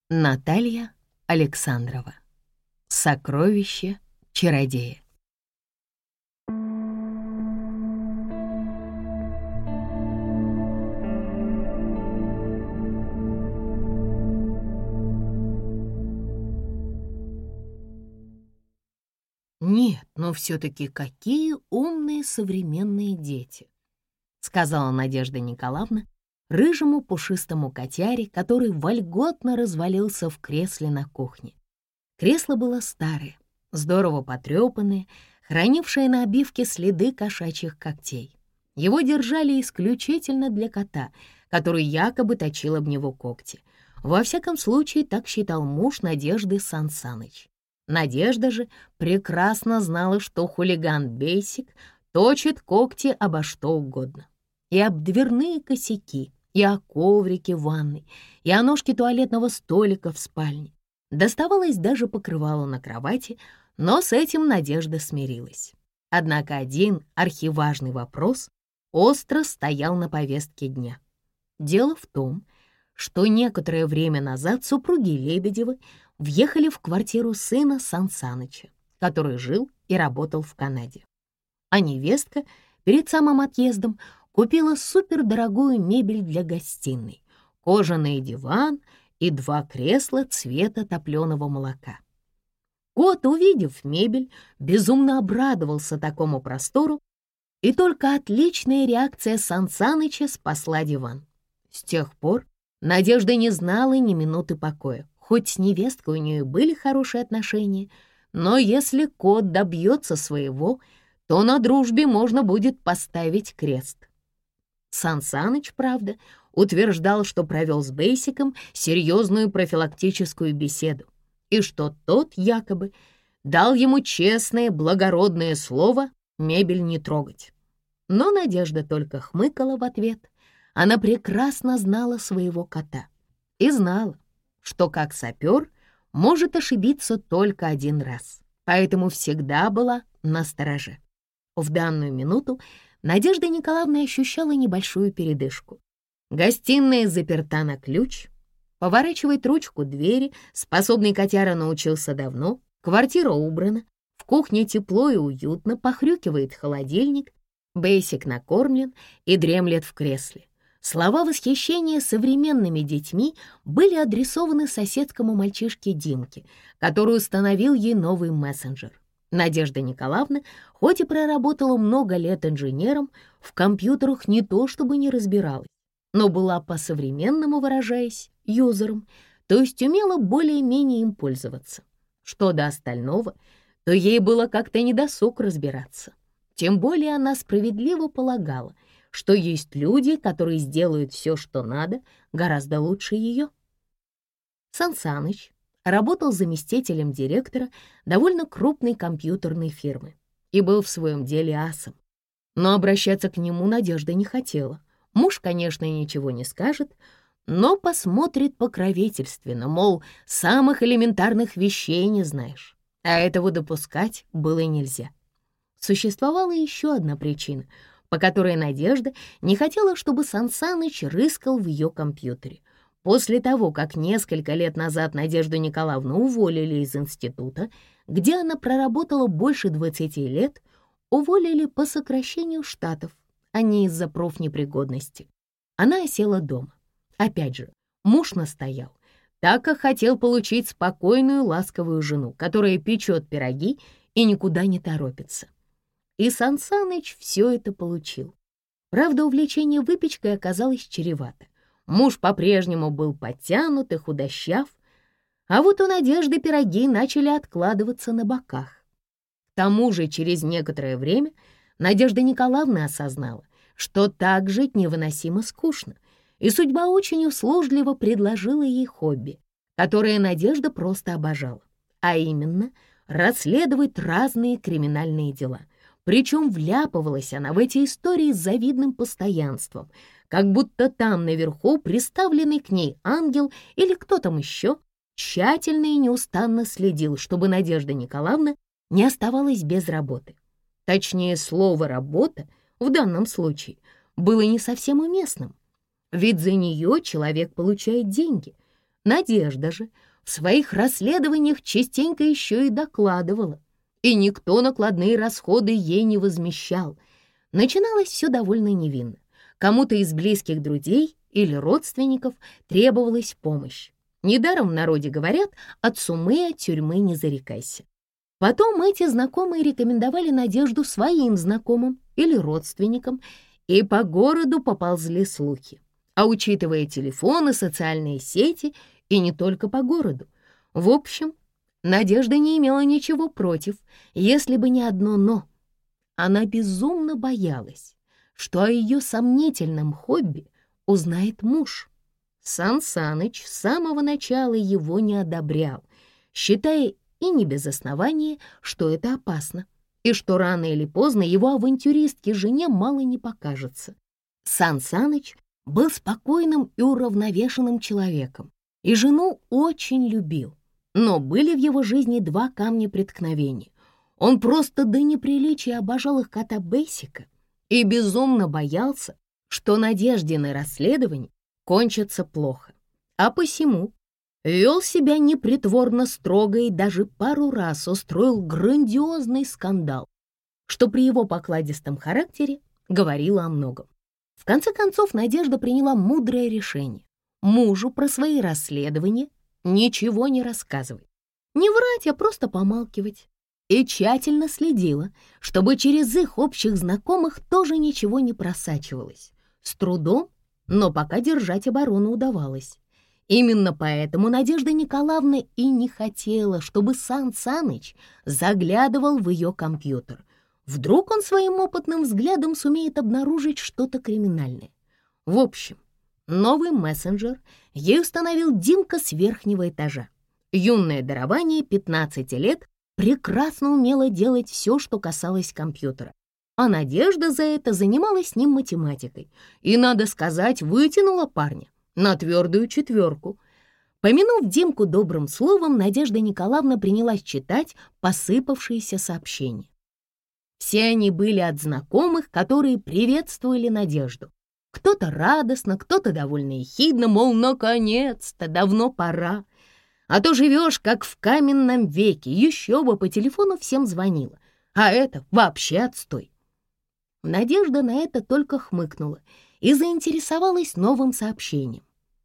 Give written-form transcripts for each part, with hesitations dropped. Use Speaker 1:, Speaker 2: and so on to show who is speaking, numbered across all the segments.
Speaker 1: Наталья Александрова. Сокровище чародея. «Нет, но все-таки какие умные современные дети», — сказала Надежда Николаевна рыжему пушистому котяре, который вольготно развалился в кресле на кухне. Кресло было старое, здорово потрепанное, хранившее на обивке следы кошачьих когтей. Его держали исключительно для кота, который якобы точил об него когти. Во всяком случае, так считал муж Надежды Сан Саныч. Надежда же прекрасно знала, что хулиган Бейсик точит когти обо что угодно. И об дверные косяки, и о коврике в ванной, и о ножке туалетного столика в спальне. Доставалось даже покрывало на кровати, но с этим Надежда смирилась. Однако один архиважный вопрос остро стоял на повестке дня. Дело в том, что некоторое время назад супруги Лебедевы въехали в квартиру сына Сан Саныча, который жил и работал в Канаде. А невестка перед самым отъездом купила супердорогую мебель для гостиной, кожаный диван и 2 кресла цвета топленого молока. Кот, увидев мебель, безумно обрадовался такому простору, и только отличная реакция Сан Саныча спасла диван. С тех пор Надежда не знала ни минуты покоя. Хоть с невесткой у нее были хорошие отношения, но если кот добьется своего, то на дружбе можно будет поставить крест. Сан Саныч, правда, утверждал, что провел с Бейсиком серьезную профилактическую беседу, и что тот якобы дал ему честное, благородное слово мебель не трогать. Но Надежда только хмыкала в ответ. Она прекрасно знала своего кота и знала, что как сапер может ошибиться только один раз, поэтому всегда была настороже. В данную минуту Надежда Николаевна ощущала небольшую передышку. Гостиная заперта на ключ, поворачивать ручку двери способный котяра научился давно, квартира убрана, в кухне тепло и уютно, похрюкивает холодильник, Бейсик накормлен и дремлет в кресле. Слова восхищения современными детьми были адресованы соседскому мальчишке Димке, который установил ей новый мессенджер. Надежда Николаевна, хоть и проработала много лет инженером, в компьютерах не то чтобы не разбиралась, но была, по-современному выражаясь, юзером, то есть умела более-менее им пользоваться. Что до остального, то ей было как-то недосуг разбираться. Тем более она справедливо полагала, что есть люди, которые сделают все, что надо, гораздо лучше ее. Сан Саныч работал заместителем директора довольно крупной компьютерной фирмы и был в своем деле асом. Но обращаться к нему Надежда не хотела. Муж, конечно, ничего не скажет, но посмотрит покровительственно, мол, самых элементарных вещей не знаешь. А этого допускать было нельзя. Существовала еще одна причина, по которой Надежда не хотела, чтобы Сан Саныч рыскал в ее компьютере. После того, как несколько лет назад Надежду Николаевну уволили из института, где она проработала больше 20 лет, уволили по сокращению штатов, а не из-за профнепригодности. Она осела дома. Опять же, муж настоял, так как хотел получить спокойную, ласковую жену, которая печет пироги и никуда не торопится. И Сан Саныч все это получил. Правда, увлечение выпечкой оказалось чревато. Муж по-прежнему был подтянут и худощав, а вот у Надежды пироги начали откладываться на боках. К тому же через некоторое время Надежда Николаевна осознала, что так жить невыносимо скучно, и судьба очень услужливо предложила ей хобби, которое Надежда просто обожала, а именно расследовать разные криминальные дела. Причем вляпывалась она в эти истории с завидным постоянством, как будто там наверху приставленный к ней ангел или кто там еще тщательно и неустанно следил, чтобы Надежда Николаевна не оставалась без работы. Точнее, слово «работа» в данном случае было не совсем уместным, ведь за нее человек получает деньги, Надежда же в своих расследованиях частенько еще и докладывала, и никто накладные расходы ей не возмещал. Начиналось все довольно невинно. Кому-то из близких друзей или родственников требовалась помощь. Недаром в народе говорят: от сумы, от тюрьмы не зарекайся. Потом эти знакомые рекомендовали Надежду своим знакомым или родственникам, и по городу поползли слухи. А учитывая телефоны, социальные сети, и не только по городу, в общем, Надежда не имела ничего против, если бы не одно «но». Она безумно боялась, что о ее сомнительном хобби узнает муж. Сан Саныч с самого начала его не одобрял, считая и не без основания, что это опасно, и что рано или поздно его авантюристке жене мало не покажется. Сан Саныч был спокойным и уравновешенным человеком, и жену очень любил. Но были в его жизни два камня преткновения. Он просто до неприличия обожал их кота Бейсика и безумно боялся, что Надеждины расследования кончатся плохо. А посему вел себя непритворно строго и даже пару раз устроил грандиозный скандал, что при его покладистом характере говорило о многом. В конце концов, Надежда приняла мудрое решение: мужу про свои расследования ничего не рассказывать, не врать, а просто помалкивать. И тщательно следила, чтобы через их общих знакомых тоже ничего не просачивалось. С трудом, но пока держать оборону удавалось. Именно поэтому Надежда Николаевна и не хотела, чтобы Сан Саныч заглядывал в ее компьютер. Вдруг он своим опытным взглядом сумеет обнаружить что-то криминальное. В общем, новый мессенджер ей установил Димка с верхнего этажа. Юное дарование 15 лет прекрасно умела делать все, что касалось компьютера. А Надежда за это занималась с ним математикой. И, надо сказать, вытянула парня на твердую 4. Помянув Димку добрым словом, Надежда Николаевна принялась читать посыпавшиеся сообщения. Все они были от знакомых, которые приветствовали Надежду. Кто-то радостно, кто-то довольно ехидно, мол, наконец-то, давно пора. А то живешь, как в каменном веке, еще бы по телефону всем звонила. А это вообще отстой. Надежда на это только хмыкнула и заинтересовалась новым сообщением.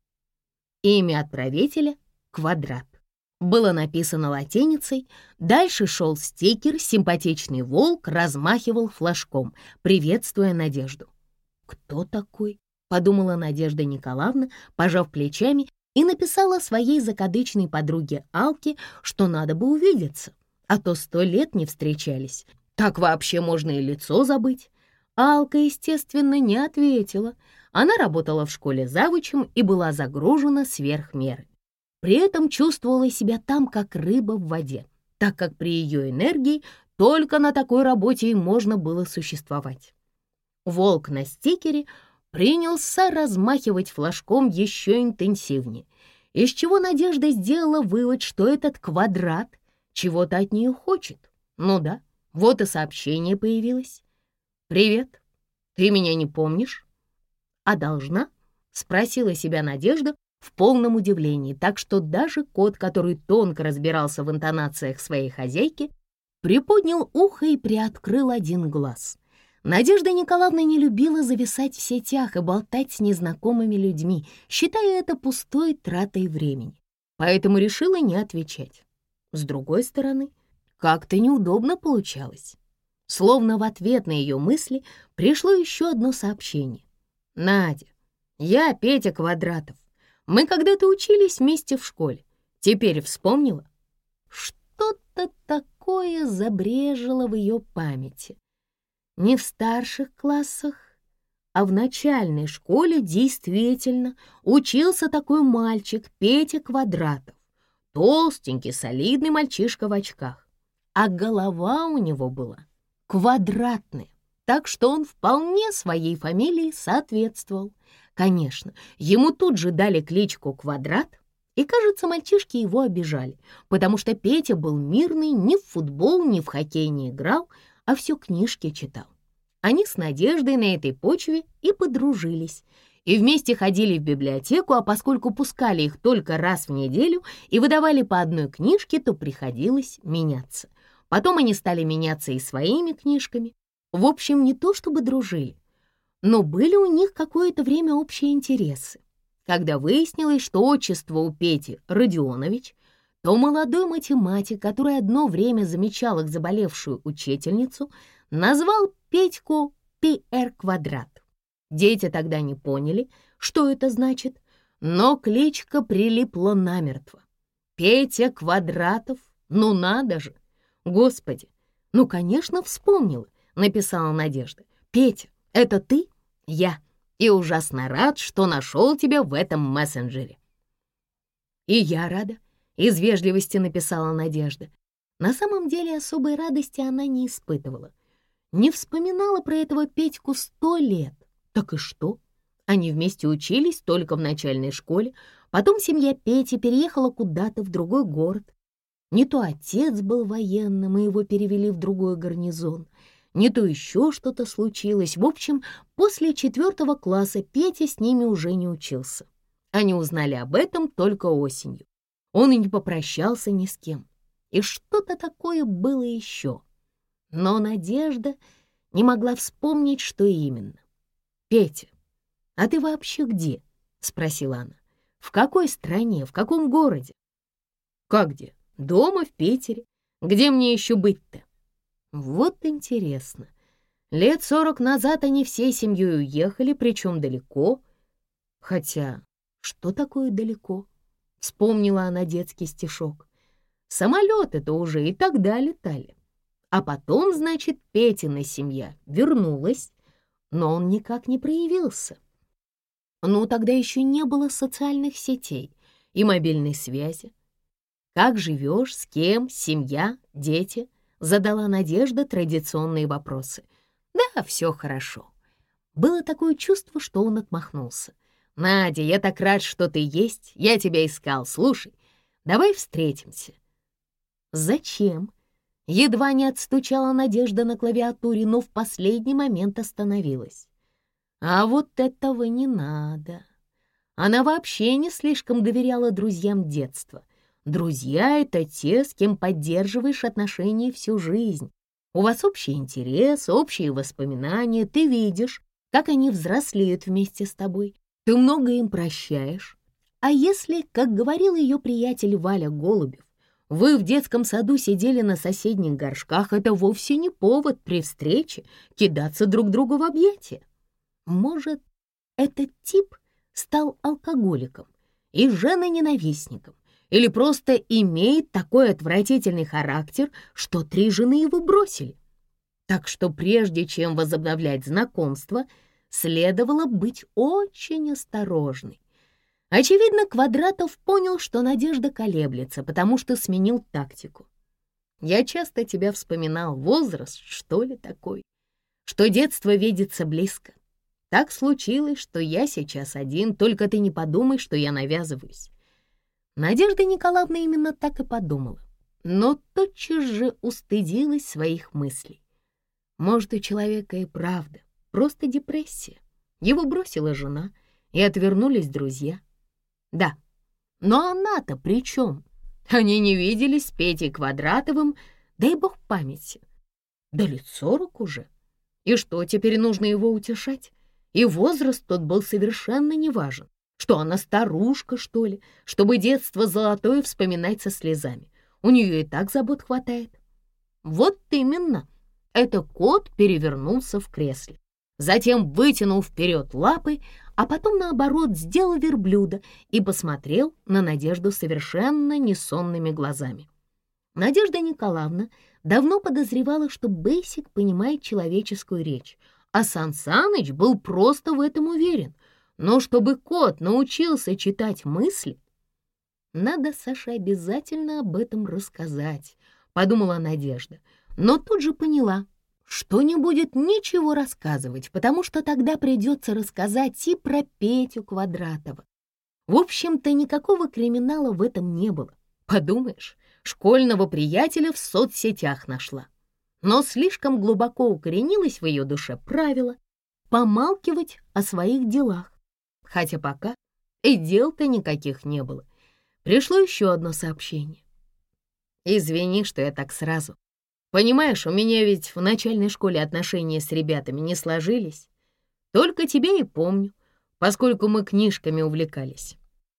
Speaker 1: Имя отправителя — Квадрат. Было написано латиницей, дальше шел стикер, симпатичный волк размахивал флажком, приветствуя Надежду. «Кто такой?» — подумала Надежда Николаевна, пожав плечами, и написала своей закадычной подруге Алке, что надо бы увидеться, а то 100 лет не встречались. Так вообще можно и лицо забыть. Алка, естественно, не ответила. Она работала в школе завучем и была загружена сверх меры. При этом чувствовала себя там, как рыба в воде, так как при ее энергии только на такой работе и можно было существовать. Волк на стикере принялся размахивать флажком еще интенсивнее, из чего Надежда сделала вывод, что этот Квадрат чего-то от нее хочет. Ну да, вот и сообщение появилось. «Привет, ты меня не помнишь?» «А должна?» — спросила себя Надежда в полном удивлении, так что даже кот, который тонко разбирался в интонациях своей хозяйки, приподнял ухо и приоткрыл один глаз. Надежда Николаевна не любила зависать в сетях и болтать с незнакомыми людьми, считая это пустой тратой времени, поэтому решила не отвечать. С другой стороны, как-то неудобно получалось. Словно в ответ на ее мысли пришло еще одно сообщение. «Надя, я Петя Квадратов. Мы когда-то учились вместе в школе. Теперь вспомнила?» Что-то такое забрежило в ее памяти. Не в старших классах, а в начальной школе действительно учился такой мальчик Петя Квадратов. Толстенький, солидный мальчишка в очках. А голова у него была квадратная, так что он вполне своей фамилии соответствовал. Конечно, ему тут же дали кличку Квадрат, и, кажется, мальчишки его обижали, потому что Петя был мирный, ни в футбол, ни в хоккей не играл, а все книжки читал. Они с Надеждой на этой почве и подружились, и вместе ходили в библиотеку, а поскольку пускали их только раз в неделю и выдавали по одной книжке, то приходилось меняться. Потом они стали меняться и своими книжками. В общем, не то чтобы дружили, но были у них какое-то время общие интересы. Когда выяснилось, что отчество у Пети Родионович, то молодой математик, который одно время замечал их заболевшую учительницу, назвал Петьку Пи-Р квадрат. Дети тогда не поняли, что это значит, но кличка прилипла намертво. Петя Квадратов, ну надо же! Господи, ну, конечно, вспомнила, написала Надежда. Петя, это ты? Я. И ужасно рад, что нашел тебя в этом мессенджере. И я рада, из вежливости написала Надежда. На самом деле особой радости она не испытывала. Не вспоминала про этого Петьку 100 лет. Так и что? Они вместе учились только в начальной школе, потом семья Пети переехала куда-то в другой город. Не то отец был военным, и его перевели в другой гарнизон, не то еще что-то случилось. В общем, после 4 класса Петя с ними уже не учился. Они узнали об этом только осенью. Он и не попрощался ни с кем. И что-то такое было еще. Но Надежда не могла вспомнить, что именно. «Петя, а ты вообще где?» — спросила она. «В какой стране, в каком городе?» «Как где? Дома, в Питере. Где мне еще быть-то?» Вот интересно. Лет 40 назад они всей семьей уехали, причем далеко. Хотя, что такое далеко? Вспомнила она детский стишок. Самолеты-то уже и тогда летали. А потом, значит, Петина семья вернулась, но он никак не проявился. Ну, тогда еще не было социальных сетей и мобильной связи. «Как живешь, с кем, семья, дети?» — задала Надежда традиционные вопросы. «Да, все хорошо». Было такое чувство, что он отмахнулся. «Надя, я так рад, что ты есть, я тебя искал. Слушай, давай встретимся». «Зачем?» Едва не отстучала Надежда на клавиатуре, но в последний момент остановилась. А вот этого не надо. Она вообще не слишком доверяла друзьям детства. Друзья — это те, с кем поддерживаешь отношения всю жизнь. У вас общий интерес, общие воспоминания, ты видишь, как они взрослеют вместе с тобой. Ты много им прощаешь. А если, как говорил ее приятель Валя Голубев, вы в детском саду сидели на соседних горшках, это вовсе не повод при встрече кидаться друг другу в объятия. Может, этот тип стал алкоголиком и женоненавистником, или просто имеет такой отвратительный характер, что 3 жены его бросили. Так что прежде чем возобновлять знакомство, следовало быть очень осторожной. Очевидно, Квадратов понял, что Надежда колеблется, потому что сменил тактику. «Я часто тебя вспоминал, возраст, что ли, такой, что детство видится близко. Так случилось, что я сейчас один, только ты не подумай, что я навязываюсь». Надежда Николаевна именно так и подумала, но тотчас же устыдилась своих мыслей. Может, у человека и правда просто депрессия. Его бросила жена, и отвернулись друзья. Да, но она-то при чем? Они не виделись с Петей Квадратовым, дай бог памяти. Да лет 40 уже. И что, теперь нужно его утешать? И возраст тот был совершенно неважен. Что она старушка, что ли, чтобы детство золотое вспоминать со слезами? У нее и так забот хватает. Вот именно. Это кот перевернулся в кресле. Затем вытянул вперед лапы, а потом, наоборот, сделал верблюда и посмотрел на Надежду совершенно несонными глазами. Надежда Николаевна давно подозревала, что Бейсик понимает человеческую речь, а Сан Саныч был просто в этом уверен. Но чтобы кот научился читать мысли, надо Саше обязательно об этом рассказать, подумала Надежда, но тут же поняла, что не будет ничего рассказывать, потому что тогда придется рассказать и про Петю Квадратова. В общем-то, никакого криминала в этом не было. Подумаешь, школьного приятеля в соцсетях нашла. Но слишком глубоко укоренилось в ее душе правило помалкивать о своих делах. Хотя пока и дел-то никаких не было. Пришло еще одно сообщение. «Извини, что я так сразу. Понимаешь, у меня ведь в начальной школе отношения с ребятами не сложились. Только тебя и помню, поскольку мы книжками увлекались».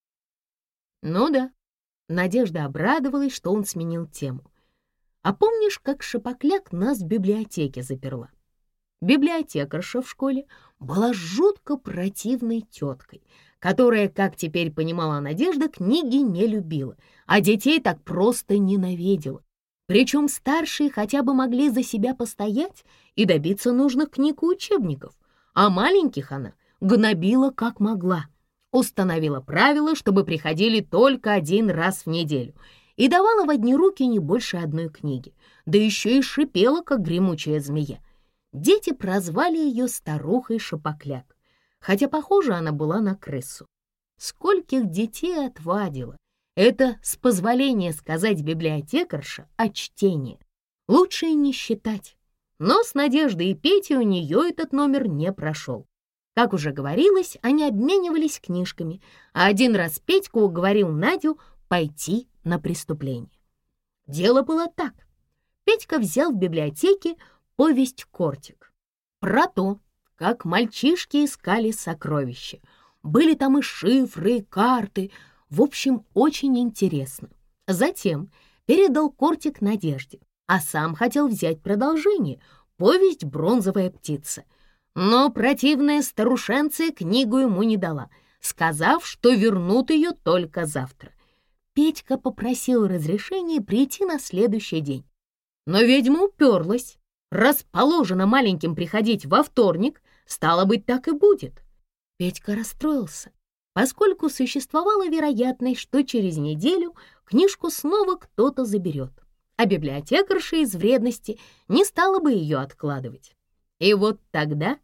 Speaker 1: Ну да, Надежда обрадовалась, что он сменил тему. «А помнишь, как Шапокляк нас в библиотеке заперла?» Библиотекарша в школе была жутко противной теткой, которая, как теперь понимала Надежда, книги не любила, а детей так просто ненавидела. Причем старшие хотя бы могли за себя постоять и добиться нужных книг и учебников, а маленьких она гнобила как могла. Установила правило, чтобы приходили только 1 раз в неделю и давала в одни руки не больше 1 книги, да еще и шипела, как гремучая змея. Дети прозвали ее старухой Шапокляк, хотя похожа она была на крысу. Скольких детей отвадила! Это, с позволения сказать библиотекарша, от чтения. Лучше и не считать. Но с Надеждой и Петей у нее этот номер не прошел. Как уже говорилось, они обменивались книжками, а 1 раз Петька уговорил Надю пойти на преступление. Дело было так. Петька взял в библиотеке повесть «Кортик» про то, как мальчишки искали сокровища. Были там и шифры, и карты. В общем, очень интересно. Затем передал Кортик Надежде, а сам хотел взять продолжение — повесть «Бронзовая птица». Но противная старушенция книгу ему не дала, сказав, что вернут ее только завтра. Петька попросил разрешения прийти на следующий день. Но ведьма уперлась. Раз положено маленьким приходить во вторник, стало быть, так и будет. Петька расстроился, поскольку существовала вероятность, что через неделю книжку снова кто-то заберет, а библиотекарша из вредности не стала бы ее откладывать. И вот тогда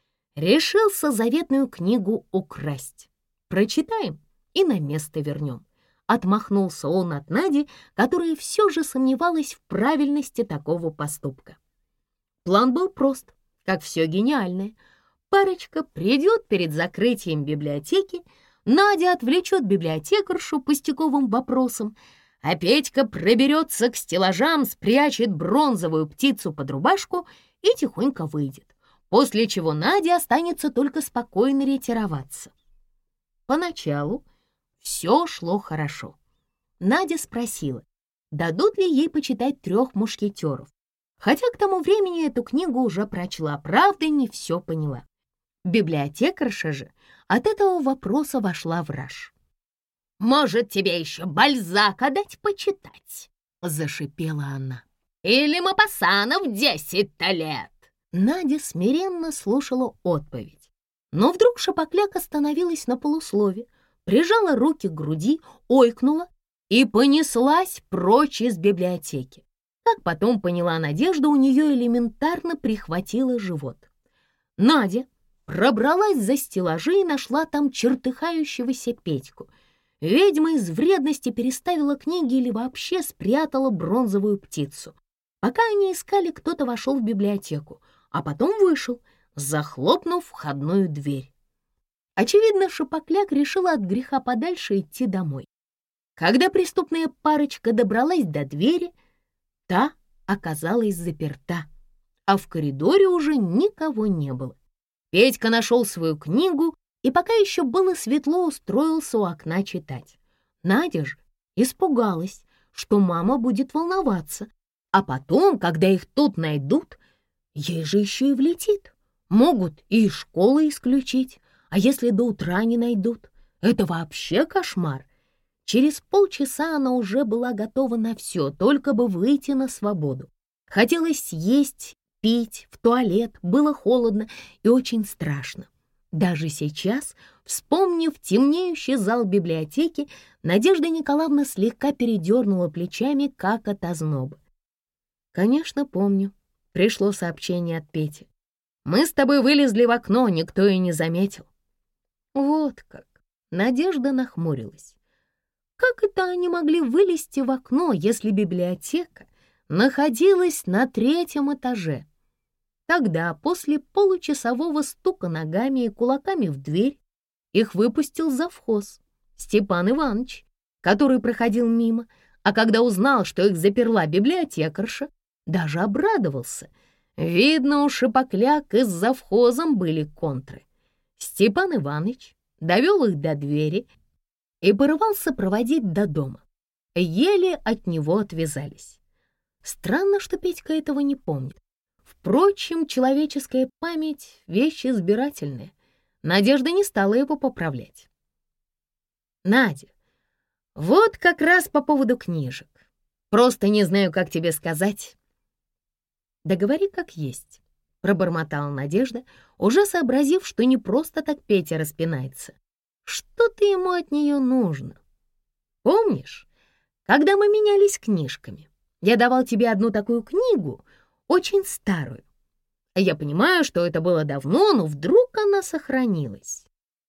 Speaker 1: решился заветную книгу украсть. Прочитаем и на место вернем. Отмахнулся он от Нади, которая все же сомневалась в правильности такого поступка. План был прост, как все гениальное. Парочка придет перед закрытием библиотеки, Надя отвлечет библиотекаршу пустяковым вопросом, а Петька проберется к стеллажам, спрячет бронзовую птицу под рубашку и тихонько выйдет, после чего Наде останется только спокойно ретироваться. Поначалу все шло хорошо. Надя спросила, дадут ли ей почитать «Трех мушкетеров», хотя к тому времени эту книгу уже прочла, правда, не все поняла. Библиотекарша же от этого вопроса вошла в раж. «Может, тебе еще Бальзака дать почитать?» — зашипела она. «Или Мопассана в 10-то лет?» Надя смиренно слушала отповедь. Но вдруг Шапокляк остановилась на полуслове, прижала руки к груди, ойкнула и понеслась прочь из библиотеки. Как потом поняла Надежда, у нее элементарно прихватило живот. Надя пробралась за стеллажи и нашла там чертыхающегося Петьку. Ведьма из вредности переставила книги или вообще спрятала бронзовую птицу. Пока они искали, кто-то вошел в библиотеку, а потом вышел, захлопнув входную дверь. Очевидно, Шапокляк решила от греха подальше идти домой. Когда преступная парочка добралась до двери, та оказалась заперта, а в коридоре уже никого не было. Петька нашел свою книгу и пока еще было светло, устроился у окна читать. Надя же испугалась, что мама будет волноваться, а потом, когда их тут найдут, ей же еще и влетит. Могут и из школы исключить, а если до утра не найдут, это вообще кошмар. Через полчаса она уже была готова на все, только бы выйти на свободу. Хотелось есть, пить, в туалет, было холодно и очень страшно. Даже сейчас, вспомнив темнеющий зал библиотеки, Надежда Николаевна слегка передернула плечами, как от озноба. «Конечно, помню», — пришло сообщение от Пети. «Мы с тобой вылезли в окно, никто и не заметил». Вот как. Надежда нахмурилась. Как это они могли вылезти в окно, если библиотека находилась на 3-м этаже? Тогда, после получасового стука ногами и кулаками в дверь, их выпустил завхоз Степан Иванович, который проходил мимо, а когда узнал, что их заперла библиотекарша, даже обрадовался. Видно, у шипокляк и с завхозом были контры. Степан Иванович довел их до двери и порывался проводить до дома. Еле от него отвязались. Странно, что Петька этого не помнит. Впрочем, человеческая память — вещь избирательная. Надежда не стала его поправлять. «Надя, вот как раз по поводу книжек. Просто не знаю, как тебе сказать». «Да говори как есть», — пробормотала Надежда, уже сообразив, что не просто так Петя распинается. «Что-то ему от нее нужно. Помнишь, когда мы менялись книжками, я давал тебе одну такую книгу, очень старую. Я понимаю, что это было давно, но вдруг она сохранилась».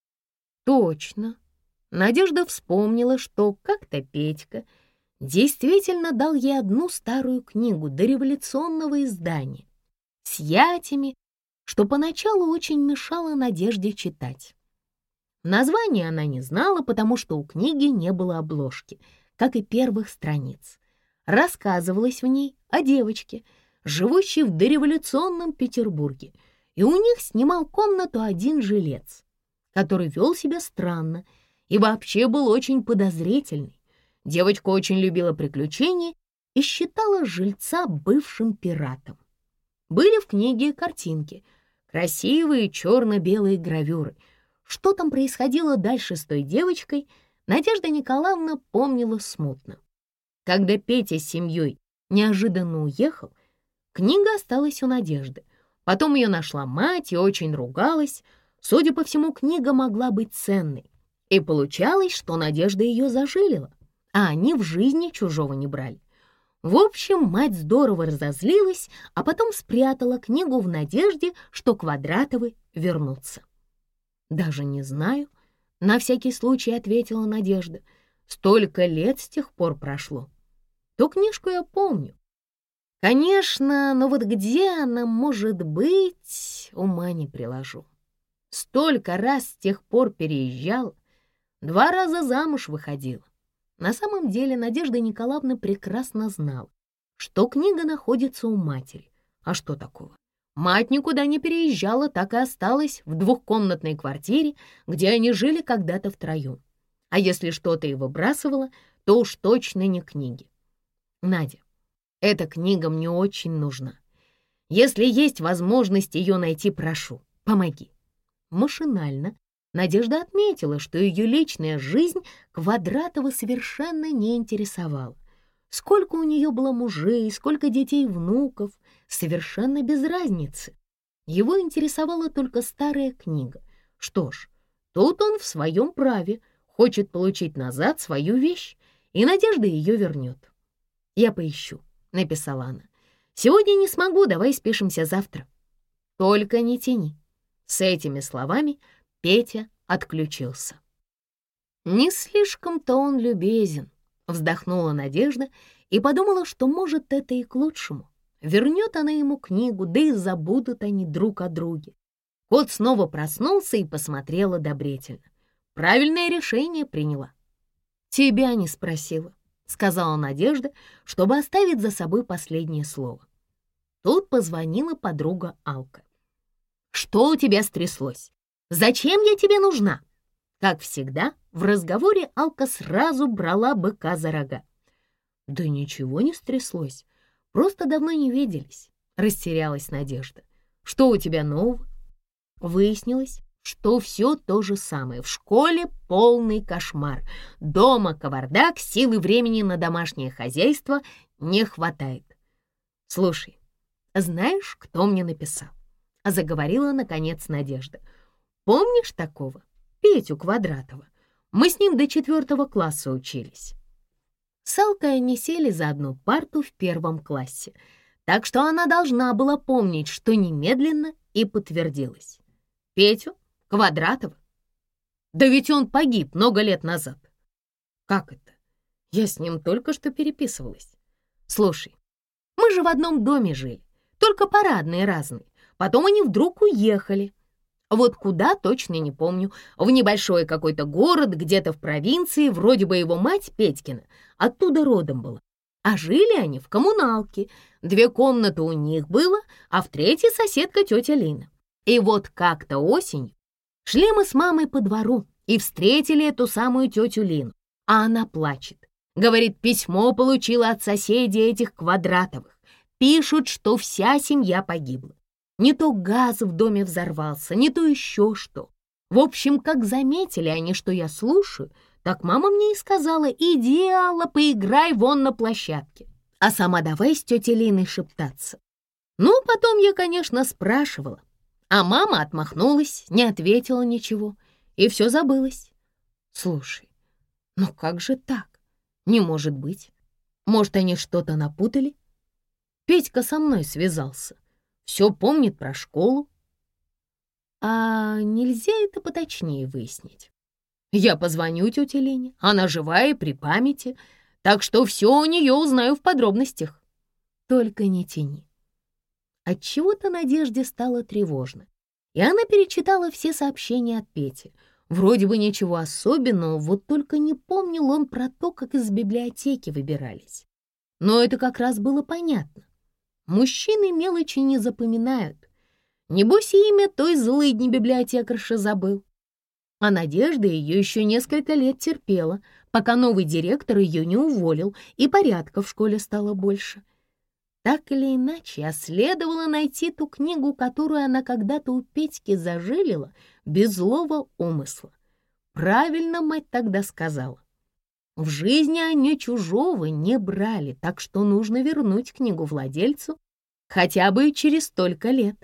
Speaker 1: Точно. Надежда вспомнила, что как-то Петька действительно дал ей одну старую книгу дореволюционного издания с ятями, что поначалу очень мешало Надежде читать. Название она не знала, потому что у книги не было обложки, как и первых страниц. Рассказывалось в ней о девочке, живущей в дореволюционном Петербурге, и у них снимал комнату один жилец, который вел себя странно и вообще был очень подозрительный. Девочка очень любила приключения и считала жильца бывшим пиратом. Были в книге картинки, красивые черно-белые гравюры. Что там происходило дальше с той девочкой, Надежда Николаевна помнила смутно. Когда Петя с семьей неожиданно уехал, книга осталась у Надежды. Потом ее нашла мать и очень ругалась. Судя по всему, книга могла быть ценной. И получалось, что Надежда ее зажилила, а они в жизни чужого не брали. В общем, мать здорово разозлилась, а потом спрятала книгу в надежде, что Квадратовы вернутся. «Даже не знаю», — на всякий случай ответила Надежда. «Столько лет с тех пор прошло. Ту книжку я помню. Конечно, но вот где она может быть, ума не приложу. Столько раз с тех пор переезжала, 2 раза замуж выходила». На самом деле Надежда Николаевна прекрасно знала, что книга находится у матери. А что такого? Мать никуда не переезжала, так и осталась в 2-комнатной квартире, где они жили когда-то втроем. А если что-то и выбрасывала, то уж точно не книги. «Надя, эта книга мне очень нужна. Если есть возможность ее найти, прошу, помоги». Машинально Надежда отметила, что ее личная жизнь Квадратова совершенно не интересовала. Сколько у нее было мужей, сколько детей и внуков, совершенно без разницы. Его интересовала только старая книга. Что ж, тут он в своем праве, хочет получить назад свою вещь, и Надежда ее вернет. «Я поищу», — написала она. «Сегодня не смогу, давай спишемся завтра». «Только не тяни». С этими словами Петя отключился. «Не слишком-то он любезен», — вздохнула Надежда и подумала, что, может, это и к лучшему. Вернет она ему книгу, да и забудут они друг о друге. Кот снова проснулся и посмотрел одобрительно. Правильное решение приняла. «Тебя не спросила», — сказала Надежда, чтобы оставить за собой последнее слово. Тут позвонила подруга Алка. «Что у тебя стряслось? Зачем я тебе нужна?» Как всегда, в разговоре Алка сразу брала быка за рога. «Да ничего не стряслось, просто давно не виделись», — растерялась Надежда. «Что у тебя нового?» Выяснилось, что все то же самое. В школе полный кошмар. Дома кавардак, силы времени на домашнее хозяйство не хватает. «Слушай, знаешь, кто мне написал?» — заговорила, наконец, Надежда. «Помнишь такого? Петю Квадратова. Мы с ним до 4 класса учились». С Алкой они сели за одну парту в 1 классе, так что она должна была помнить, что немедленно и подтвердилось. «Петю Квадратова? Да ведь он погиб много лет назад». «Как это? Я с ним только что переписывалась». «Слушай, мы же в одном доме жили, только парадные разные. Потом они вдруг уехали. Вот куда, точно не помню. В небольшой какой-то город, где-то в провинции, вроде бы его мать Петькина оттуда родом была. А жили они в коммуналке. 2 комнаты у них было, а в третьей соседка тетя Лина. И вот как-то осенью шли мы с мамой по двору и встретили эту самую тетю Лину. А она плачет. Говорит, письмо получила от соседей этих Квадратовых. Пишут, что вся семья погибла. Не то газ в доме взорвался, не то еще что. В общем, как заметили они, что я слушаю, так мама мне и сказала: иди, Алла, поиграй вон на площадке. А сама давай с тетей Линой шептаться. Ну, потом я, конечно, спрашивала. А мама отмахнулась, не ответила ничего, и все забылось. Слушай, ну как же так? Не может быть. Может, они что-то напутали? Петька со мной связался. Все помнит про школу. А нельзя это поточнее выяснить? Я позвоню тете Лене, она живая и при памяти, так что все у нее узнаю в подробностях. Только не тяни. Отчего-то Надежде стало тревожно, и она перечитала все сообщения от Пети. Вроде бы ничего особенного, вот только не помнил он про то, как из библиотеки выбирались. Но это как раз было понятно. Мужчины мелочи не запоминают. Небось, и имя той злыдни библиотекарши забыл. А Надежда ее еще несколько лет терпела, пока новый директор ее не уволил, и порядка в школе стало больше. Так или иначе, а следовало найти ту книгу, которую она когда-то у Петьки зажилила без злого умысла. Правильно мать тогда сказала. В жизни они чужого не брали, так что нужно вернуть книгу владельцу хотя бы через столько лет.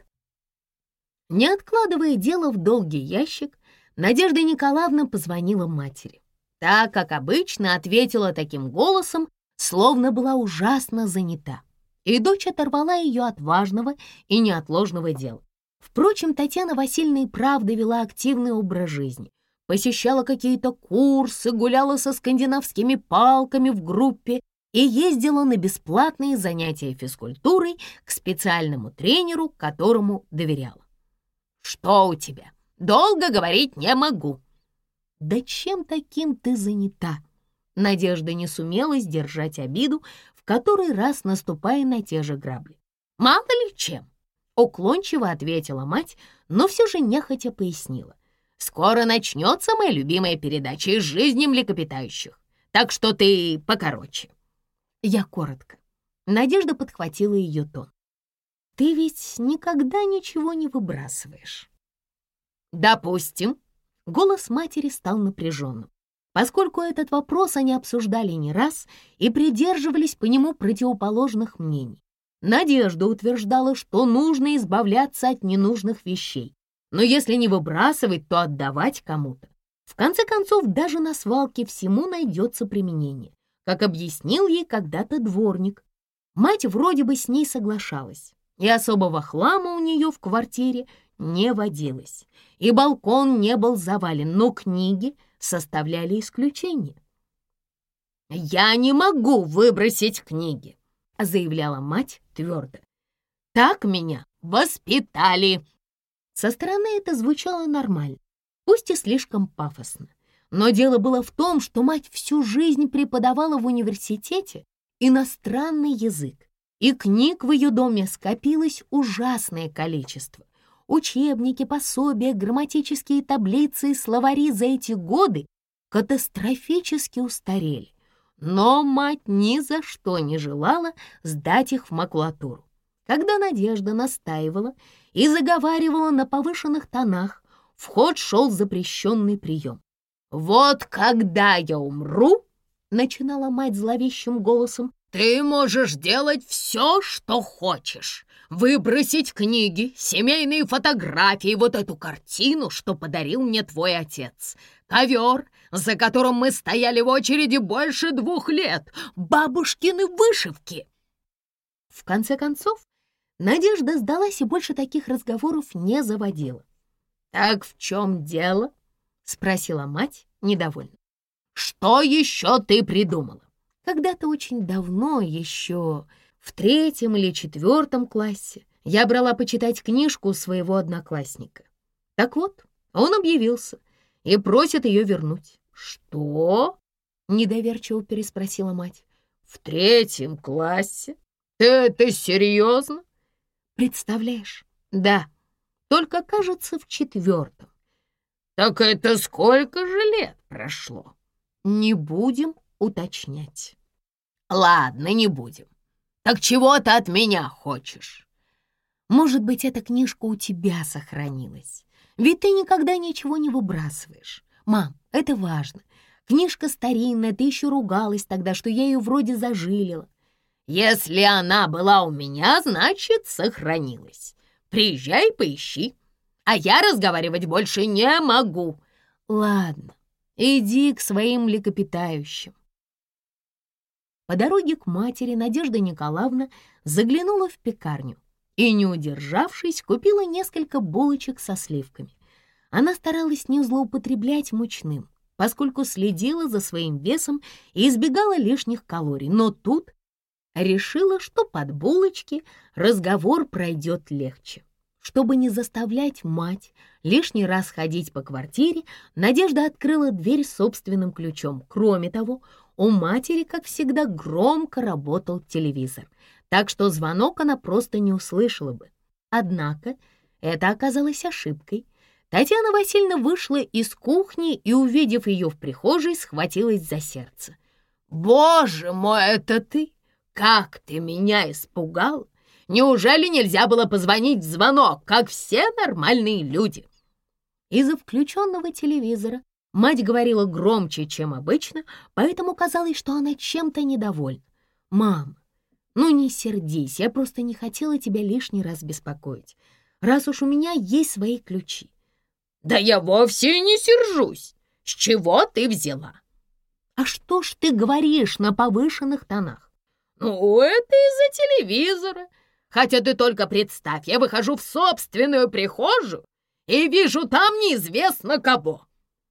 Speaker 1: Не откладывая дело в долгий ящик, Надежда Николаевна позвонила матери. Та, как обычно, ответила таким голосом, словно была ужасно занята. И дочь оторвала ее от важного и неотложного дела. Впрочем, Татьяна Васильевна и правда вела активный образ жизни. Посещала какие-то курсы, гуляла со скандинавскими палками в группе и ездила на бесплатные занятия физкультурой к специальному тренеру, которому доверяла. «Что у тебя? Долго говорить не могу». «Да чем таким ты занята?» Надежда не сумела сдержать обиду, в который раз наступая на те же грабли. «Мало ли чем», — уклончиво ответила мать, но все же нехотя пояснила. «Скоро начнется моя любимая передача из жизни млекопитающих, так что ты покороче». Я коротко. Надежда подхватила ее тон. «Ты ведь никогда ничего не выбрасываешь». «Допустим». Голос матери стал напряженным, поскольку этот вопрос они обсуждали не раз и придерживались по нему противоположных мнений. Надежда утверждала, что нужно избавляться от ненужных вещей, но если не выбрасывать, то отдавать кому-то. В конце концов, даже на свалке всему найдется применение, как объяснил ей когда-то дворник. Мать вроде бы с ней соглашалась, и особого хлама у нее в квартире не водилось, и балкон не был завален, но книги составляли исключение. «Я не могу выбросить книги», — заявляла мать твердо. «Так меня воспитали». Со стороны это звучало нормально, пусть и слишком пафосно. Но дело было в том, что мать всю жизнь преподавала в университете иностранный язык, и книг в ее доме скопилось ужасное количество. Учебники, пособия, грамматические таблицы и словари за эти годы катастрофически устарели. Но мать ни за что не желала сдать их в макулатуру. Когда Надежда настаивала и заговаривала на повышенных тонах, в ход шел запрещенный прием. «Вот когда я умру, — начинала мать зловещим голосом, — ты можешь делать все, что хочешь. Выбросить книги, семейные фотографии, вот эту картину, что подарил мне твой отец, ковер, за которым мы стояли в очереди больше 2 лет, бабушкины вышивки». В конце концов, Надежда сдалась и больше таких разговоров не заводила. «Так в чем дело?» — спросила мать недовольно. «Что еще ты придумала?» Когда-то очень давно, еще в 3-м или 4-м классе, я брала почитать книжку у своего одноклассника. Так вот, он объявился и просит ее вернуть. «Что?» — недоверчиво переспросила мать. «В 3 классе? Ты это серьезно?» «Представляешь?» «Да, только, кажется, в 4». «Так это сколько же лет прошло?» «Не будем уточнять». «Ладно, не будем. Так чего ты от меня хочешь?» «Может быть, эта книжка у тебя сохранилась, ведь ты никогда ничего не выбрасываешь. Мам, это важно. Книжка старинная, ты еще ругалась тогда, что я ее вроде зажилила». «Если она была у меня, значит, сохранилась. Приезжай, поищи. А я разговаривать больше не могу». «Ладно, иди к своим млекопитающим». По дороге к матери Надежда Николаевна заглянула в пекарню и, не удержавшись, купила несколько булочек со сливками. Она старалась не злоупотреблять мучным, поскольку следила за своим весом и избегала лишних калорий, но тут решила, что под булочки разговор пройдет легче. Чтобы не заставлять мать лишний раз ходить по квартире, Надежда открыла дверь собственным ключом. Кроме того, у матери, как всегда, громко работал телевизор, так что звонок она просто не услышала бы. Однако это оказалось ошибкой. Татьяна Васильевна вышла из кухни и, увидев ее в прихожей, схватилась за сердце. «Боже мой, это ты! Как ты меня испугал! Неужели нельзя было позвонить в звонок, как все нормальные люди?» Из-за включенного телевизора мать говорила громче, чем обычно, поэтому казалось, что она чем-то недовольна. «Мам, ну не сердись, я просто не хотела тебя лишний раз беспокоить, раз уж у меня есть свои ключи». «Да я вовсе не сержусь. С чего ты взяла?» «А что ж ты говоришь на повышенных тонах?» «Ну, это из-за телевизора. Хотя ты только представь, я выхожу в собственную прихожую и вижу там неизвестно кого».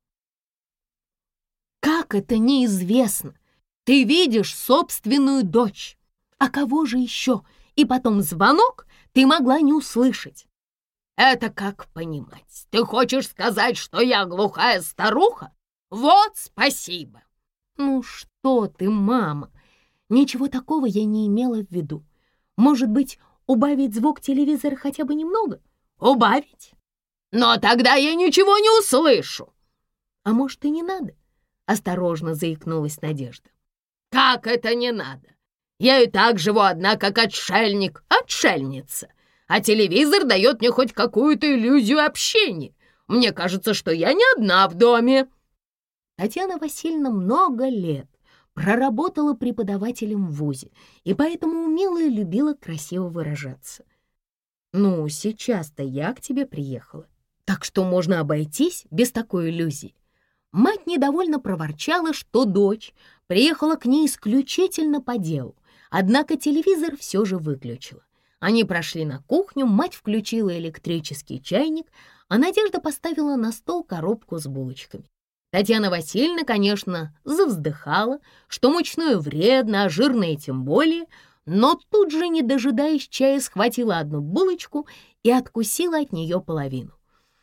Speaker 1: «Как это неизвестно? Ты видишь собственную дочь. А кого же еще? И потом звонок ты могла не услышать». «Это как понимать? Ты хочешь сказать, что я глухая старуха? Вот спасибо!» «Ну что ты, мама? Ничего такого я не имела в виду. Может быть, убавить звук телевизора хотя бы немного?» «Убавить? Но тогда я ничего не услышу». «А может, и не надо?» — осторожно заикнулась Надежда. «Как это не надо? Я и так живу одна, как отшельник, отшельница. А телевизор дает мне хоть какую-то иллюзию общения. Мне кажется, что я не одна в доме». Татьяна Васильевна много лет проработала преподавателем в вузе и поэтому умела и любила красиво выражаться. «Ну, сейчас-то я к тебе приехала, так что можно обойтись без такой иллюзии». Мать недовольно проворчала, что дочь приехала к ней исключительно по делу, однако телевизор все же выключила. Они прошли на кухню, мать включила электрический чайник, а Надежда поставила на стол коробку с булочками. Татьяна Васильевна, конечно, завздыхала, что мучное вредно, а жирное тем более, но тут же, не дожидаясь чая, схватила одну булочку и откусила от нее половину.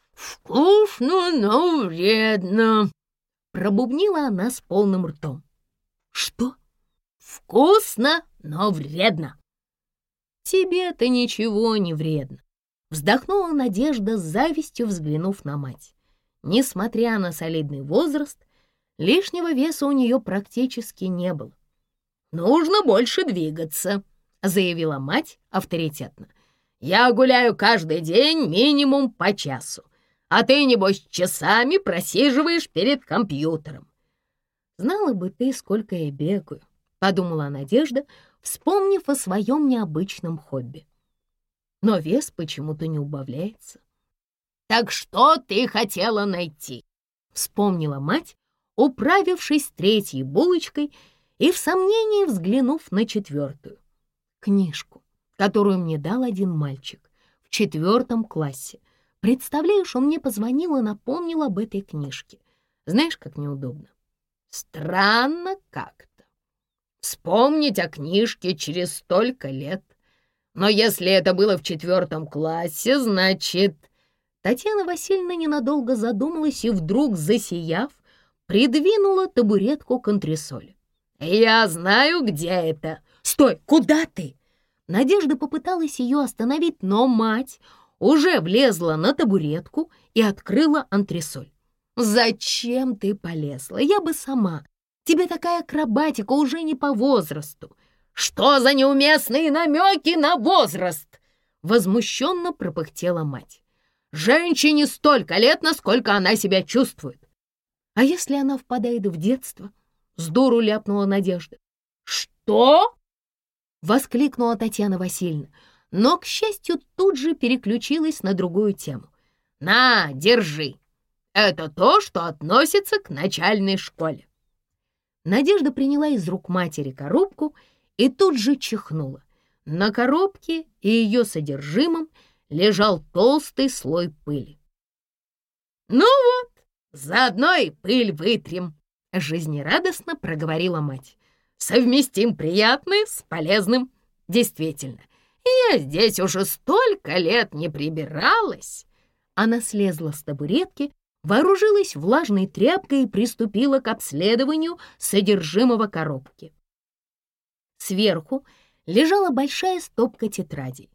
Speaker 1: «Вкусно, но вредно», — пробубнила она с полным ртом. «Что?» «Вкусно, но вредно». «Тебе-то ничего не вредно», — вздохнула Надежда с завистью, взглянув на мать. Несмотря на солидный возраст, лишнего веса у нее практически не было. «Нужно больше двигаться», — заявила мать авторитетно. «Я гуляю каждый день минимум по часу, а ты, небось, часами просиживаешь перед компьютером». «Знала бы ты, сколько я бегаю», — подумала Надежда, вспомнив о своем необычном хобби. Но вес почему-то не убавляется. «Так что ты хотела найти?» — вспомнила мать, управившись третьей булочкой и в сомнении взглянув на четвертую. «Книжку, которую мне дал один мальчик в 4 классе. Представляешь, он мне позвонил и напомнил об этой книжке. Знаешь, как неудобно?» «Странно как-то. Вспомнить о книжке через столько лет. Но если это было в 4 классе, значит...» Татьяна Васильевна ненадолго задумалась и вдруг, засияв, придвинула табуретку к антресоле. «Я знаю, где это!» «Стой! Куда ты?» Надежда попыталась ее остановить, но мать уже влезла на табуретку и открыла антресоль. «Зачем ты полезла? Я бы сама. Тебе такая акробатика уже не по возрасту». «Что за неуместные намеки на возраст?» Возмущенно пропыхтела мать. «Женщине столько лет, насколько она себя чувствует». «А если она впадает в детство?» Сдуру ляпнула Надежда. «Что?» — воскликнула Татьяна Васильевна, но, к счастью, тут же переключилась на другую тему. «На, держи! Это то, что относится к начальной школе». Надежда приняла из рук матери коробку и тут же чихнула. На коробке и ее содержимом лежал толстый слой пыли. «Ну вот, заодно и пыль вытрем», — жизнерадостно проговорила мать. «Совместим приятное с полезным. Действительно, я здесь уже столько лет не прибиралась». Она слезла с табуретки, вооружилась влажной тряпкой и приступила к обследованию содержимого коробки. Сверху лежала большая стопка тетрадей.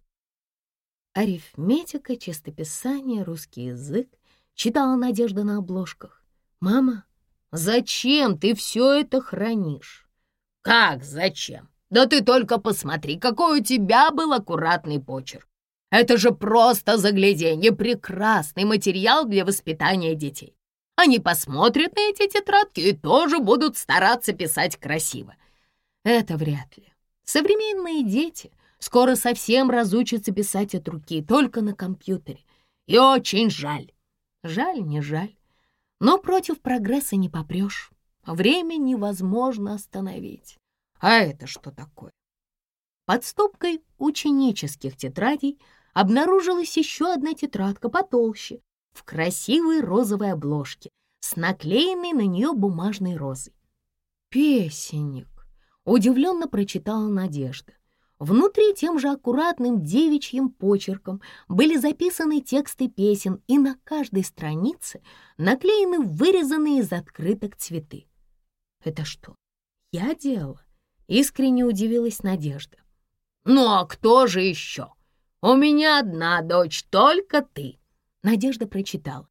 Speaker 1: Арифметика, чистописание, русский язык, читала Надежда на обложках. «Мама, зачем ты все это хранишь?» «Как зачем? Да ты только посмотри, какой у тебя был аккуратный почерк. Это же просто загляденье, прекрасный материал для воспитания детей. Они посмотрят на эти тетрадки и тоже будут стараться писать красиво». «Это вряд ли. Современные дети скоро совсем разучатся писать от руки, только на компьютере. И очень жаль». «Жаль, не жаль. Но против прогресса не попрешь. Время невозможно остановить». «А это что такое?» Под стопкой ученических тетрадей обнаружилась еще одна тетрадка потолще, в красивой розовой обложке, с наклеенной на нее бумажной розой. «Песенник», — удивленно прочитала Надежда. Внутри тем же аккуратным девичьим почерком были записаны тексты песен, и на каждой странице наклеены вырезанные из открыток цветы. «Это что, я делала?» — искренне удивилась Надежда. «Ну а кто же еще? У меня одна дочь, только ты!» Надежда прочитала.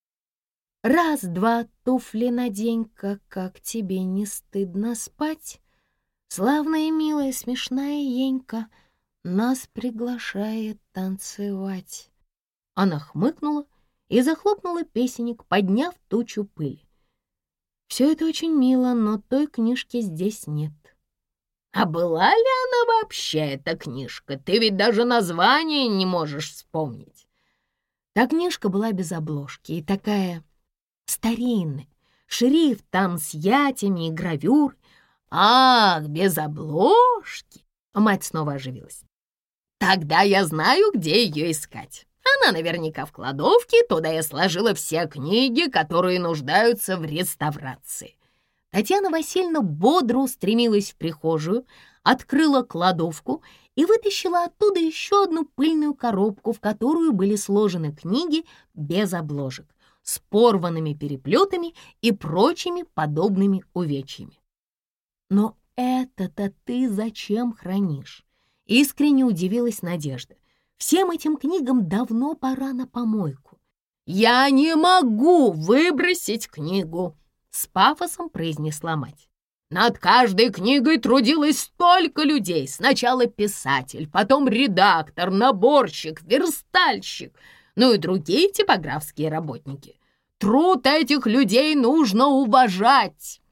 Speaker 1: «Раз-два, туфли надень-ка, как тебе не стыдно спать? Славная, милая, смешная Енька нас приглашает танцевать». Она хмыкнула и захлопнула песенник, подняв тучу пыли. «Все это очень мило, но той книжки здесь нет». «А была ли она вообще, эта книжка? Ты ведь даже название не можешь вспомнить». Та книжка была без обложки и такая старинная, шрифт там с ятями и гравюр. «Ах, без обложки!» Мать снова оживилась. «Тогда я знаю, где ее искать. Она наверняка в кладовке, туда я сложила все книги, которые нуждаются в реставрации». Татьяна Васильевна бодро устремилась в прихожую, открыла кладовку и вытащила оттуда еще одну пыльную коробку, в которую были сложены книги без обложек, с порванными переплетами и прочими подобными увечьями. «Но это-то ты зачем хранишь?» — искренне удивилась Надежда. «Всем этим книгам давно пора на помойку». «Я не могу выбросить книгу!» — с пафосом произнесла мать. «Над каждой книгой трудилось столько людей. Сначала писатель, потом редактор, наборщик, верстальщик, ну и другие типографские работники. Труд этих людей нужно уважать».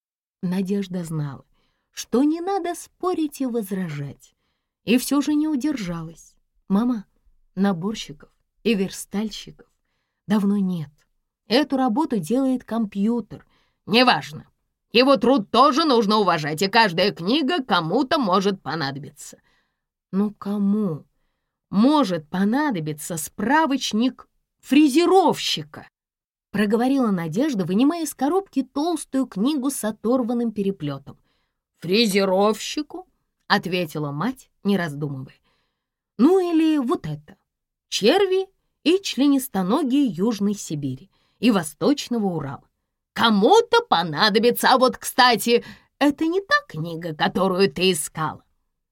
Speaker 1: Надежда знала, что не надо спорить и возражать, и все же не удержалась. «Мама, наборщиков и верстальщиков давно нет. Эту работу делает компьютер». «Неважно. Его труд тоже нужно уважать, и каждая книга кому-то может понадобиться». «Ну кому может понадобиться справочник фрезеровщика?» — проговорила Надежда, вынимая из коробки толстую книгу с оторванным переплетом. «Фрезеровщику?» — ответила мать, не раздумывая. «Ну или вот это. Черви и членистоногие Южной Сибири и Восточного Урала. Кому-то понадобится, а вот, кстати, это не та книга, которую ты искала».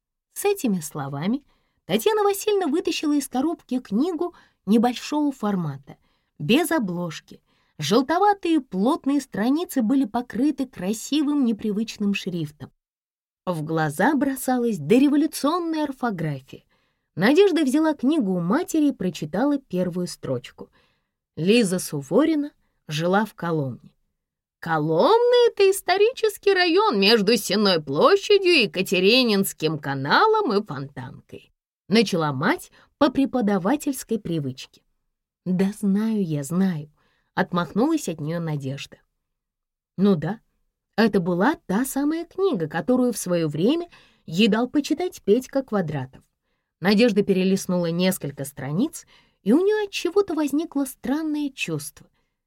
Speaker 1: С этими словами Татьяна Васильевна вытащила из коробки книгу небольшого формата, без обложки. Желтоватые плотные страницы были покрыты красивым непривычным шрифтом. В глаза бросалась дореволюционная орфография. Надежда взяла книгу у матери и прочитала первую строчку. Лиза Суворина жила в Коломне. Коломна — это исторический район между Сенной площадью, Екатерининским каналом и Фонтанкой. Начала мать по преподавательской привычке. «Да знаю я, знаю», — отмахнулась от нее Надежда. Ну да, это была та самая книга, которую в свое время ей дал почитать Петька Квадратов. Надежда перелистнула несколько страниц, и у нее от чего-то возникло странное чувство.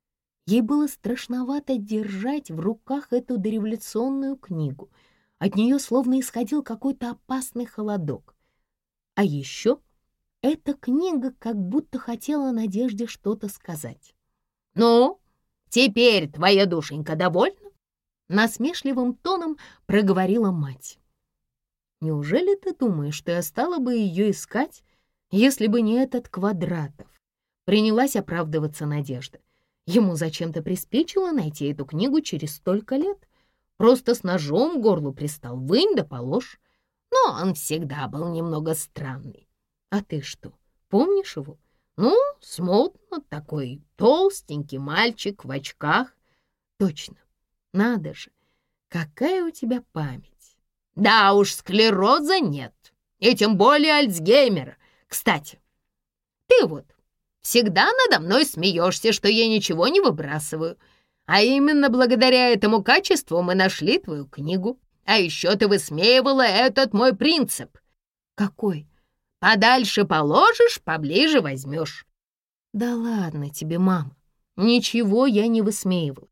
Speaker 1: Ей было страшновато держать в руках эту дореволюционную книгу. От нее словно исходил какой-то опасный холодок. А еще эта книга как будто хотела Надежде что-то сказать. «Ну, теперь твоя душенька довольна?» Насмешливым тоном проговорила мать. «Неужели ты думаешь, что я стала бы ее искать, если бы не этот Квадратов?» Принялась оправдываться Надежда. Ему зачем-то приспичило найти эту книгу через столько лет. Просто с ножом к горлу пристал, вынь да положь. Но он всегда был немного странный. А ты что, помнишь его? Ну, смутно, такой толстенький мальчик в очках. Точно, надо же, какая у тебя память. Да уж, склероза нет, и тем более Альцгеймера. Кстати, ты вот всегда надо мной смеешься, что я ничего не выбрасываю. А именно благодаря этому качеству мы нашли твою книгу. А еще ты высмеивала этот мой принцип. Какой? Подальше положишь, поближе возьмешь. Да ладно тебе, мама. Ничего я не высмеивала.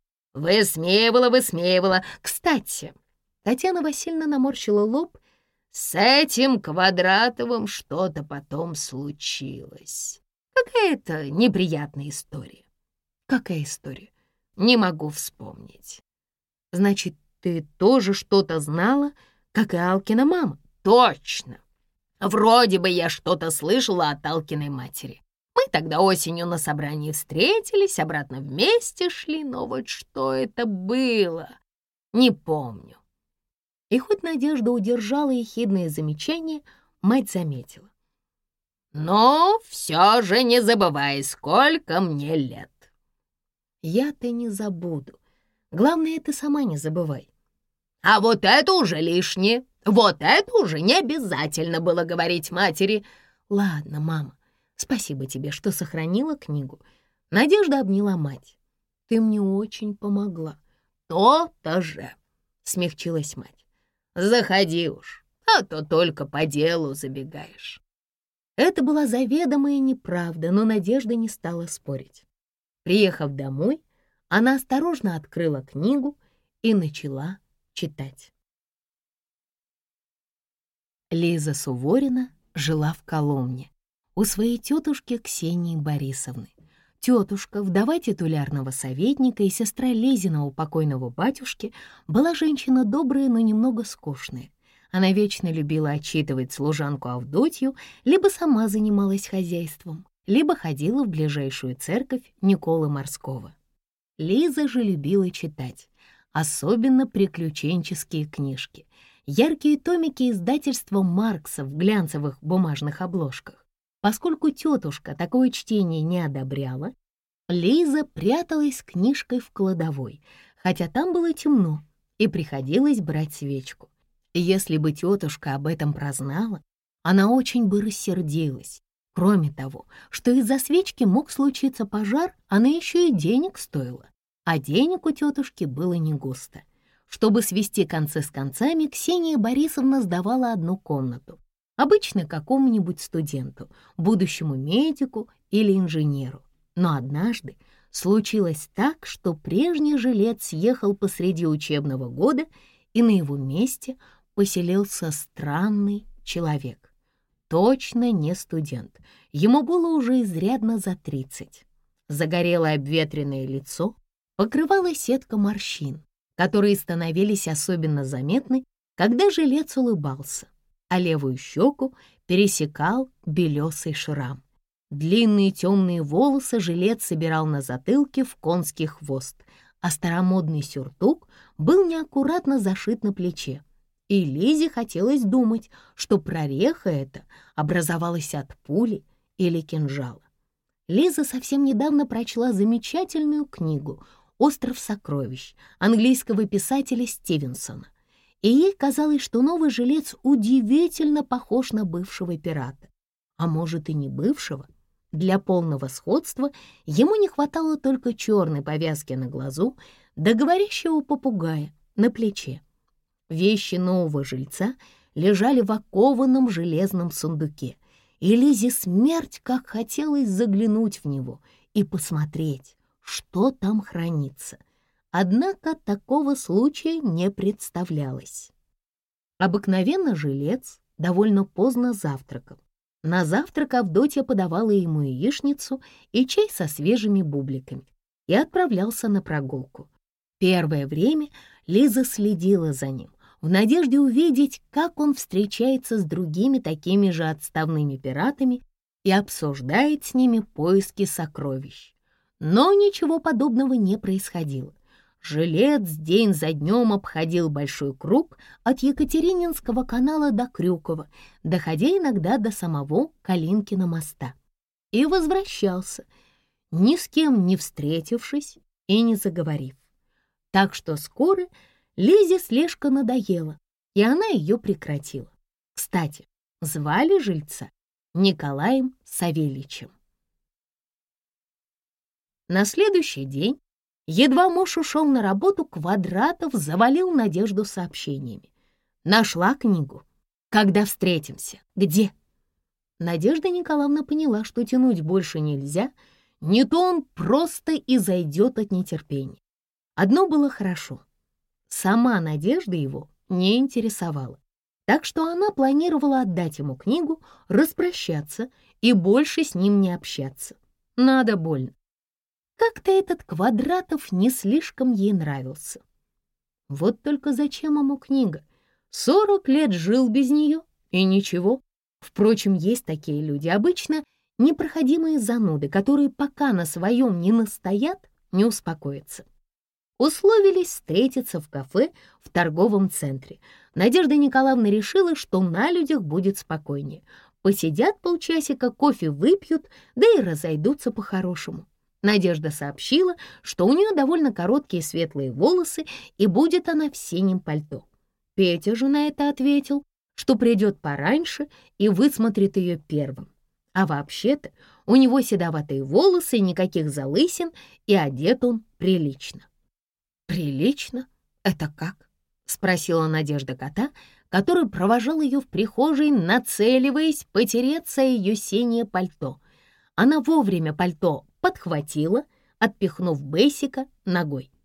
Speaker 1: Высмеивала. Кстати, Татьяна Васильевна наморщила лоб. С этим Квадратовым что-то потом случилось. Какая-то неприятная история. Какая история? Не могу вспомнить. Значит, ты тоже что-то знала, как и Алкина мама? Точно. Вроде бы я что-то слышала от Алкиной матери. Мы тогда осенью на собрании встретились, обратно вместе шли, но вот что это было, не помню. И хоть Надежда удержала ехидное замечание, мать заметила. Но все же не забывай, сколько мне лет. Я-то не забуду. Главное, ты сама не забывай. А вот это уже лишнее. Вот это уже не обязательно было говорить матери. Ладно, мама, спасибо тебе, что сохранила книгу. Надежда обняла мать. Ты мне очень помогла. То-то же, смягчилась мать. Заходи уж, а то только по делу забегаешь. Это была заведомая неправда, но Надежда не стала спорить. Приехав домой, она осторожно открыла книгу и начала читать. Лиза Суворина жила в Коломне у своей тетушки Ксении Борисовны. Тетушка, вдова титулярного советника и сестра Лизиного покойного батюшки, была женщина добрая, но немного скучная. Она вечно любила отчитывать служанку Авдотью, либо сама занималась хозяйством, либо ходила в ближайшую церковь Николы Морского. Лиза же любила читать, особенно приключенческие книжки, яркие томики издательства Маркса в глянцевых бумажных обложках. Поскольку тетушка такое чтение не одобряла, Лиза пряталась с книжкой в кладовой, хотя там было темно, и приходилось брать свечку. Если бы тетушка об этом прознала, она очень бы рассердилась. Кроме того, что из-за свечки мог случиться пожар, она еще и денег стоила, а денег у тетушки было не густо. Чтобы свести концы с концами, Ксения Борисовна сдавала одну комнату, обычно какому-нибудь студенту, будущему медику или инженеру. Но однажды случилось так, что прежний жилец съехал посреди учебного года, и на его месте поселился странный человек. точно не студент. Ему было уже изрядно за 30. Загорелое обветренное лицо покрывала сетка морщин, которые становились особенно заметны, когда жилец улыбался, а левую щеку пересекал белесый шрам. Длинные темные волосы жилец собирал на затылке в конский хвост, а старомодный сюртук был неаккуратно зашит на плече. И Лизе хотелось думать, что прореха эта образовалась от пули или кинжала. Лиза совсем недавно прочла замечательную книгу «Остров сокровищ» английского писателя Стивенсона, и ей казалось, что новый жилец удивительно похож на бывшего пирата. А может, и не бывшего. Для полного сходства ему не хватало только черной повязки на глазу да говорящего попугая на плече. Вещи нового жильца лежали в окованном железном сундуке, и Лизе смерть как хотелось заглянуть в него и посмотреть, что там хранится. Однако такого случая не представлялось. Обыкновенно жилец довольно поздно завтракал. На завтрак Авдотья подавала ему яичницу и чай со свежими бубликами и отправлялся на прогулку. Первое время Лиза следила за ним, в надежде увидеть, как он встречается с другими такими же отставными пиратами и обсуждает с ними поиски сокровищ. Но ничего подобного не происходило. Жилец день за днем обходил большой круг от Екатерининского канала до Крюкова, доходя иногда до самого Калинкина моста, и возвращался, ни с кем не встретившись и не заговорив. Так что скоро Лизе слежка надоела, и она ее прекратила. Кстати, звали жильца Николаем Савельичем. На следующий день, едва муж ушел на работу, Квадратов завалил Надежду сообщениями. «Нашла книгу. Когда встретимся? Где?» Надежда Николаевна поняла, что тянуть больше нельзя, не то он просто изойдет от нетерпения. Одно было хорошо. Сама Надежда его не интересовала, так что она планировала отдать ему книгу, распрощаться и больше с ним не общаться. Надо больно. Как-то этот Квадратов не слишком ей нравился. Вот только зачем ему книга? 40 лет жил без нее, и ничего. Впрочем, есть такие люди, обычно непроходимые зануды, которые пока на своем не настоят, не успокоятся. Условились встретиться в кафе в торговом центре. Надежда Николаевна решила, что на людях будет спокойнее. Посидят полчасика, кофе выпьют, да и разойдутся по-хорошему. Надежда сообщила, что у нее довольно короткие светлые волосы, и будет она в синем пальто. Петя же на это ответил, что придет пораньше и высмотрит ее первым. А вообще-то у него седоватые волосы, никаких залысин, и одет он прилично. «Прилично? Это как?» — спросила Надежда кота, который провожал ее в прихожей, нацеливаясь потереться ее синее пальто. Она вовремя пальто подхватила, отпихнув Бейсика ногой.